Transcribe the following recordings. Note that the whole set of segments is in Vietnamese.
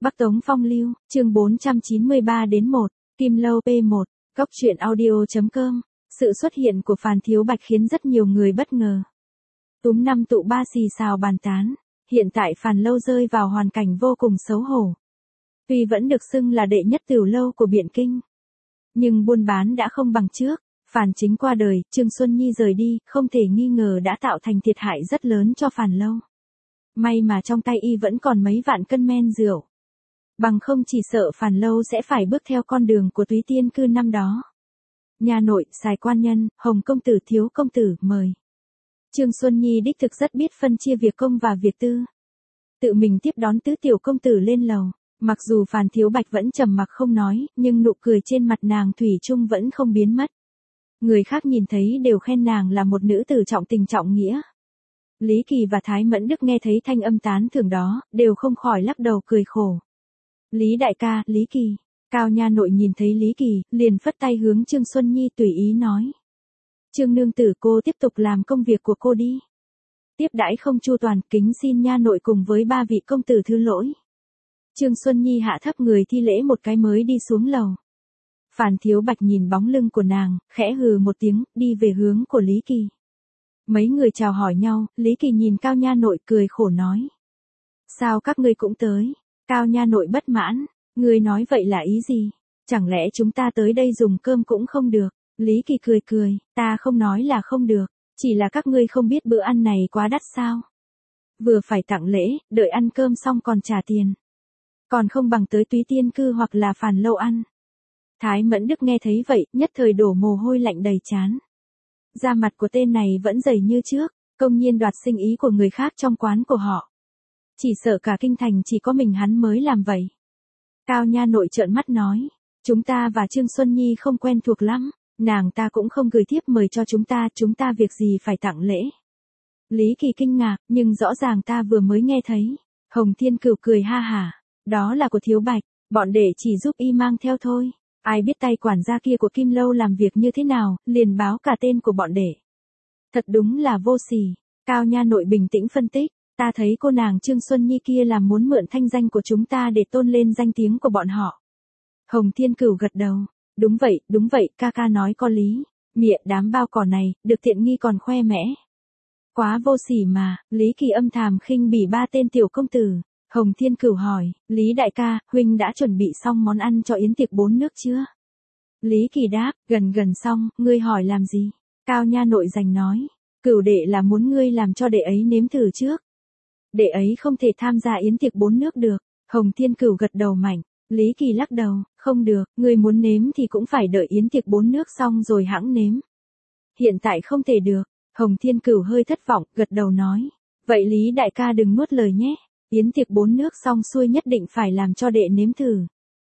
Bắc Tống Phong Lưu, chương 493-1, Kim Lâu P1, Góc truyện audio.com. Sự xuất hiện của Phàn Thiếu Bạch khiến rất nhiều người bất ngờ. Túm năm tụ ba xì xào bàn tán, hiện tại Phàn Lâu rơi vào hoàn cảnh vô cùng xấu hổ. Tuy vẫn được xưng là đệ nhất tửu lâu của Biện Kinh, nhưng buôn bán đã không bằng trước. Phàn Chính qua đời, Trương Xuân Nhi rời đi, không thể nghi ngờ đã tạo thành thiệt hại rất lớn cho Phàn Lâu. May mà trong tay y vẫn còn mấy vạn cân men rượu. Bằng không chỉ sợ Phàn Lâu sẽ phải bước theo con đường của Túy Tiên Cư năm đó. Nhà nội, Sài quan nhân, Hồng công tử, Thiếu công tử, mời. Trương Xuân Nhi đích thực rất biết phân chia việc công và việc tư. Tự mình tiếp đón tứ tiểu công tử lên lầu. Mặc dù Phàn Thiếu Bạch vẫn trầm mặc không nói, nhưng nụ cười trên mặt nàng thủy chung vẫn không biến mất. Người khác nhìn thấy đều khen nàng là một nữ tử trọng tình trọng nghĩa. Lý Kỳ và Thái Mẫn Đức nghe thấy thanh âm tán thưởng đó, đều không khỏi lắc đầu cười khổ. Lý đại ca, Lý Kỳ. Cao nha nội nhìn thấy Lý Kỳ, liền phất tay hướng Trương Xuân Nhi tùy ý nói. Trương nương tử, cô tiếp tục làm công việc của cô đi. Tiếp đãi không chu toàn, kính xin nha nội cùng với ba vị công tử thứ lỗi. Trương Xuân Nhi hạ thấp người thi lễ một cái mới đi xuống lầu. Phàn Thiếu Bạch nhìn bóng lưng của nàng, khẽ hừ một tiếng, đi về hướng của Lý Kỳ. Mấy người chào hỏi nhau, Lý Kỳ nhìn Cao nha nội cười khổ nói. Sao các ngươi cũng tới? Cao nha nội bất mãn, ngươi nói vậy là ý gì? Chẳng lẽ chúng ta tới đây dùng cơm cũng không được? Lý Kỳ cười cười, ta không nói là không được, chỉ là các ngươi không biết bữa ăn này quá đắt sao? Vừa phải tặng lễ, đợi ăn cơm xong còn trả tiền. Còn không bằng tới Túy Tiên Cư hoặc là Phàn Lâu ăn. Thái Mẫn Đức nghe thấy vậy, nhất thời đổ mồ hôi lạnh đầy trán. Da mặt của tên này vẫn dày như trước, công nhiên đoạt sinh ý của người khác trong quán của họ. Chỉ sợ cả kinh thành chỉ có mình hắn mới làm vậy. Cao nha nội trợn mắt nói, chúng ta và Trương Xuân Nhi không quen thuộc lắm, nàng ta cũng không gửi thiếp mời cho chúng ta việc gì phải tặng lễ. Lý Kỳ kinh ngạc, nhưng rõ ràng ta vừa mới nghe thấy. Hồng Thiên Cửu cười ha hả, đó là của Thiếu Bạch, bọn đệ chỉ giúp y mang theo thôi. Ai biết tay quản gia kia của Kim Lâu làm việc như thế nào, liền báo cả tên của bọn đệ. Thật đúng là vô sỉ. Cao nha nội bình tĩnh phân tích, ta thấy cô nàng Trương Xuân Nhi kia là muốn mượn thanh danh của chúng ta để tôn lên danh tiếng của bọn họ. Hồng Thiên Cửu gật đầu, đúng vậy, ca ca nói có lý, mịa đám bao cỏ này, được tiện nghi còn khoe mẽ. Quá vô sỉ mà, Lý Kỳ âm thầm khinh bỉ ba tên tiểu công tử. Hồng Thiên Cửu hỏi, Lý đại ca, huynh đã chuẩn bị xong món ăn cho yến tiệc 4 nước chưa? Lý Kỳ đáp, gần xong, ngươi hỏi làm gì? Cao nha nội giành nói, Cửu đệ là muốn ngươi làm cho đệ ấy nếm thử trước. Đệ ấy không thể tham gia yến tiệc 4 nước được. Hồng Thiên Cửu gật đầu mạnh, Lý Kỳ lắc đầu, không được, ngươi muốn nếm thì cũng phải đợi yến tiệc 4 nước xong rồi hãng nếm. Hiện tại không thể được. Hồng Thiên Cửu hơi thất vọng, gật đầu nói, vậy Lý đại ca đừng nuốt lời nhé. Yến tiệc 4 nước xong xuôi nhất định phải làm cho đệ nếm thử.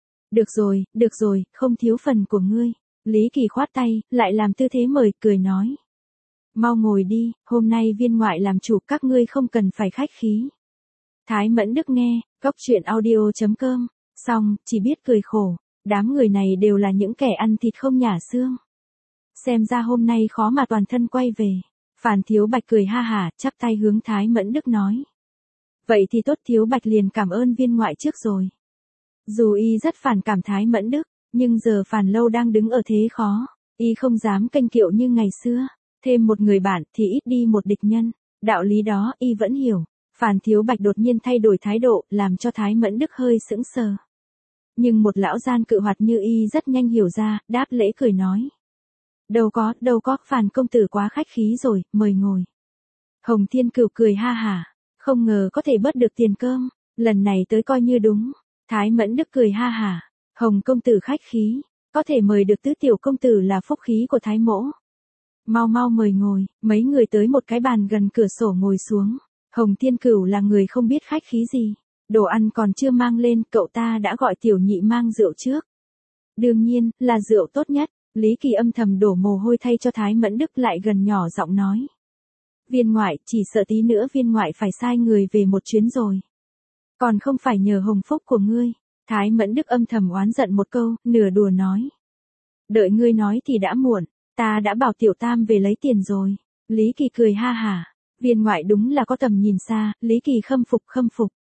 Được rồi, không thiếu phần của ngươi. Lý Kỳ khoát tay, lại làm tư thế mời, cười nói. Mau ngồi đi, hôm nay viên ngoại làm chủ, các ngươi không cần phải khách khí. Thái Mẫn Đức nghe, Góc truyện audio.com, xong, chỉ biết cười khổ. Đám người này đều là những kẻ ăn thịt không nhả xương. Xem ra hôm nay khó mà toàn thân quay về. Phàn Thiếu Bạch cười ha hả, chắp tay hướng Thái Mẫn Đức nói. Vậy thì tốt, Thiếu Bạch liền cảm ơn viên ngoại trước rồi. Dù y rất phản cảm Thái Mẫn Đức, nhưng giờ Phàn Lâu đang đứng ở thế khó, y không dám kênh kiệu như ngày xưa, thêm một người bạn thì ít đi một địch nhân, đạo lý đó y vẫn hiểu. Phàn Thiếu Bạch đột nhiên thay đổi thái độ, làm cho Thái Mẫn Đức hơi sững sờ. Nhưng một lão gian cự hoạt như y rất nhanh hiểu ra, đáp lễ cười nói. Đâu có, Phàn công tử quá khách khí rồi, mời ngồi. Hồng Thiên Cửu cười ha hả. Không ngờ có thể bớt được tiền cơm, lần này tới coi như đúng. Thái Mẫn Đức cười ha hả, Hồng công tử khách khí, có thể mời được tứ tiểu công tử là phúc khí của Thái mỗ. Mau mời ngồi, mấy người tới một cái bàn gần cửa sổ ngồi xuống. Hồng Thiên Cửu là người không biết khách khí gì, đồ ăn còn chưa mang lên, cậu ta đã gọi tiểu nhị mang rượu trước. Đương nhiên, là rượu tốt nhất. Lý Kỳ âm thầm đổ mồ hôi thay cho Thái Mẫn Đức, lại gần nhỏ giọng nói. Viên ngoại, chỉ sợ tí nữa viên ngoại phải sai người về một chuyến rồi. Còn không phải nhờ hồng phúc của ngươi. Thái Mẫn Đức âm thầm oán giận một câu, nửa đùa nói. Đợi ngươi nói thì đã muộn, ta đã bảo tiểu tam về lấy tiền rồi. Lý Kỳ cười ha hả, viên ngoại đúng là có tầm nhìn xa, Lý Kỳ khâm phục.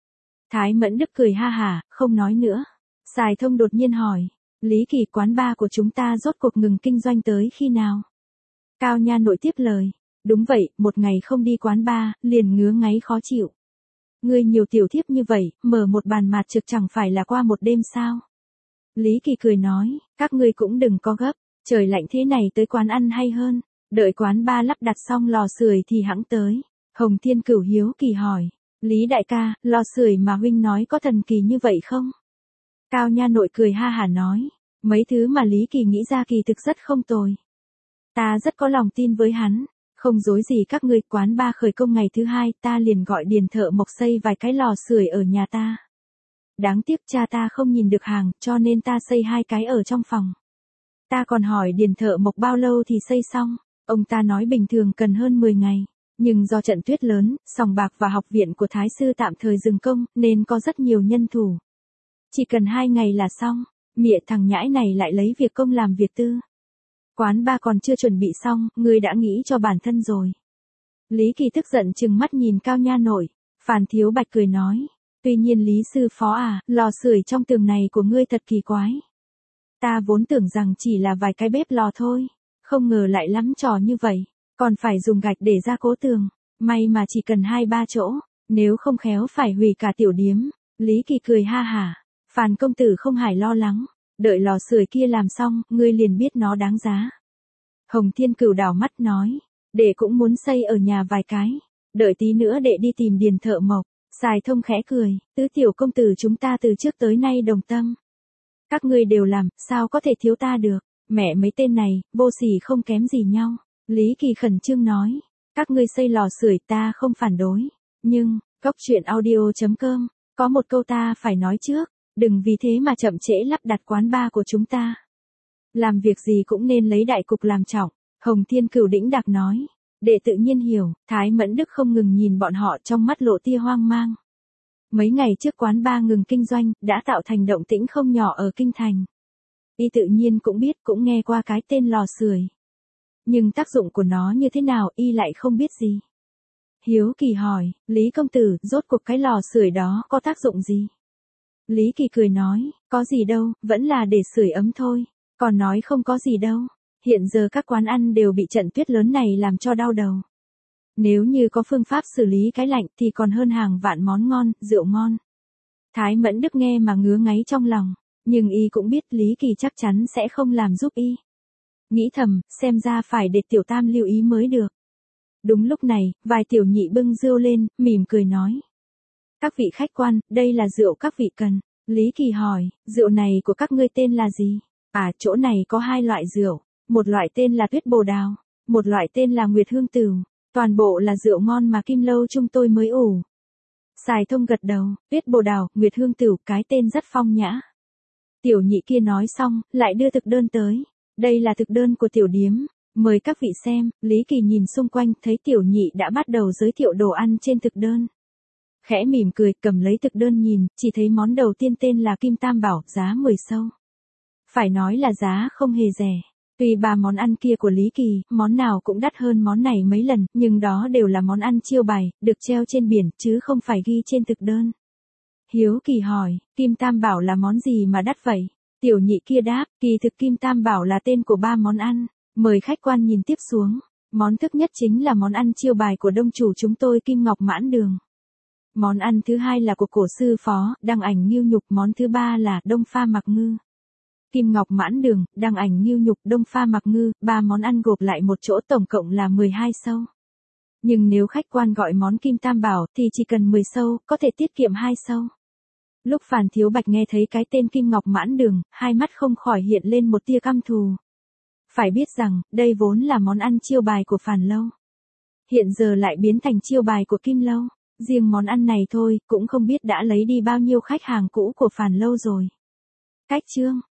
Thái Mẫn Đức cười ha hả, không nói nữa. Sài Thông đột nhiên hỏi, Lý Kỳ, quán bar của chúng ta rốt cuộc ngừng kinh doanh tới khi nào? Cao Nha Nội tiếp lời, đúng vậy, một ngày không đi quán bar, liền ngứa ngáy khó chịu. Ngươi nhiều tiểu thiếp như vậy, mở một bàn mạt trực chẳng phải là qua một đêm sao? Lý Kỳ cười nói, các ngươi cũng đừng có gấp, trời lạnh thế này tới quán ăn hay hơn, đợi quán bar lắp đặt xong lò sưởi thì hẵng tới. Hồng Thiên Cửu hiếu kỳ hỏi, Lý đại ca, lò sưởi mà huynh nói có thần kỳ như vậy không? Cao Nha Nội cười ha hả nói, mấy thứ mà Lý Kỳ nghĩ ra kỳ thực rất không tồi. Ta rất có lòng tin với hắn, không dối gì các ngươi, quán bar khởi công ngày thứ 2 ta liền gọi điền thợ mộc xây vài cái lò sưởi ở nhà ta. Đáng tiếc cha ta không nhìn được hàng, cho nên ta xây 2 cái ở trong phòng. Ta còn hỏi điền thợ mộc bao lâu thì xây xong, ông ta nói bình thường cần hơn 10 ngày. Nhưng do trận tuyết lớn, sòng bạc và học viện của Thái sư tạm thời dừng công, nên có rất nhiều nhân thủ. Chỉ cần 2 ngày là xong, mẹ thằng nhãi này lại lấy việc công làm việc tư. Quán bar còn chưa chuẩn bị xong, ngươi đã nghĩ cho bản thân rồi. Lý Kỳ tức giận trừng mắt nhìn Cao Nha Nội, Phan Thiếu Bạch cười nói, tuy nhiên Lý sư phó à, lò sưởi trong tường này của ngươi thật kỳ quái. Ta vốn tưởng rằng chỉ là vài cái bếp lò thôi, không ngờ lại lắm trò như vậy, còn phải dùng gạch để gia cố tường, may mà chỉ cần 2-3 chỗ, nếu không khéo phải hủy cả tiểu điếm. Lý Kỳ cười ha hả, Phan công tử không hài lo lắng, đợi lò sưởi kia làm xong, ngươi liền biết nó đáng giá. Hồng Thiên Cửu đảo mắt nói, đệ cũng muốn xây ở nhà vài cái, đợi tí nữa đệ đi tìm điền thợ mộc. Sài Thông khẽ cười, tứ tiểu công tử chúng ta từ trước tới nay đồng tâm. Các ngươi đều làm, sao có thể thiếu ta được, mẹ mấy tên này, vô sỉ không kém gì nhau. Lý Kỳ khẩn trương nói, các ngươi xây lò sưởi ta không phản đối, nhưng, Cốc Truyện Audio.com, có một câu ta phải nói trước, đừng vì thế mà chậm trễ lắp đặt quán bar của chúng ta. Làm việc gì cũng nên lấy đại cục làm trọng, Hồng Thiên Cửu đĩnh đạc nói. Để tự nhiên hiểu, Thái Mẫn Đức không ngừng nhìn bọn họ trong mắt lộ tia hoang mang. Mấy ngày trước quán bar ngừng kinh doanh, đã tạo thành động tĩnh không nhỏ ở kinh thành. Y tự nhiên cũng biết, cũng nghe qua cái tên lò sưởi. Nhưng tác dụng của nó như thế nào y lại không biết gì. Hiếu kỳ hỏi, Lý công tử, rốt cuộc cái lò sưởi đó có tác dụng gì? Lý Kỳ cười nói, có gì đâu, vẫn là để sưởi ấm thôi, còn nói không có gì đâu. Hiện giờ các quán ăn đều bị trận tuyết lớn này làm cho đau đầu. Nếu như có phương pháp xử lý cái lạnh thì còn hơn hàng vạn món ngon, rượu ngon. Thái Mẫn Đức nghe mà ngứa ngáy trong lòng, nhưng y cũng biết Lý Kỳ chắc chắn sẽ không làm giúp y. Nghĩ thầm, xem ra phải để tiểu tam lưu ý mới được. Đúng lúc này, vài tiểu nhị bưng rượu lên, mỉm cười nói. Các vị khách quan, đây là rượu các vị cần. Lý Kỳ hỏi, rượu này của các ngươi tên là gì? À, chỗ này có 2 loại rượu. Một loại tên là Tuyết Bồ Đào, một loại tên là Nguyệt Hương Tửu, toàn bộ là rượu ngon mà Kim Lâu chúng tôi mới ủ. Sài Thông gật đầu, Tuyết Bồ Đào, Nguyệt Hương Tửu, cái tên rất phong nhã. Tiểu nhị kia nói xong, lại đưa thực đơn tới. Đây là thực đơn của tiểu điếm, mời các vị xem. Lý Kỳ nhìn xung quanh, thấy tiểu nhị đã bắt đầu giới thiệu đồ ăn trên thực đơn. Khẽ mỉm cười, cầm lấy thực đơn nhìn, chỉ thấy món đầu tiên tên là Kim Tam Bảo, giá 10 sâu. Phải nói là giá không hề rẻ. Tuy 3 món ăn kia của Lý Kỳ, món nào cũng đắt hơn món này mấy lần, nhưng đó đều là món ăn chiêu bài, được treo trên biển, chứ không phải ghi trên thực đơn. Hiếu kỳ hỏi, Kim Tam Bảo là món gì mà đắt vậy? Tiểu nhị kia đáp, kỳ thực Kim Tam Bảo là tên của 3 món ăn. Mời khách quan nhìn tiếp xuống. Món thứ nhất chính là món ăn chiêu bài của đông chủ chúng tôi Kim Ngọc Mãn Đường. Món ăn thứ 2 là của cổ sư phó, Đăng Ảnh Ngưu Nhục. Món thứ 3 là Đông Pha Mặc Ngư. Kim Ngọc Mãn Đường, Đăng Ảnh Ngưu Nhục, Đông Pha Mặc Ngư, 3 món ăn gộp lại một chỗ tổng cộng là 12 sâu. Nhưng nếu khách quan gọi món Kim Tam Bảo thì chỉ cần 10 sâu, có thể tiết kiệm 2 sâu. Lúc Phan Thiếu Bạch nghe thấy cái tên Kim Ngọc Mãn Đường, hai mắt không khỏi hiện lên một tia căm thù. Phải biết rằng, đây vốn là món ăn chiêu bài của Phan Lâu. Hiện giờ lại biến thành chiêu bài của Kim Lâu. Riêng món ăn này thôi, cũng không biết đã lấy đi bao nhiêu khách hàng cũ của Phan Lâu rồi. Cách chương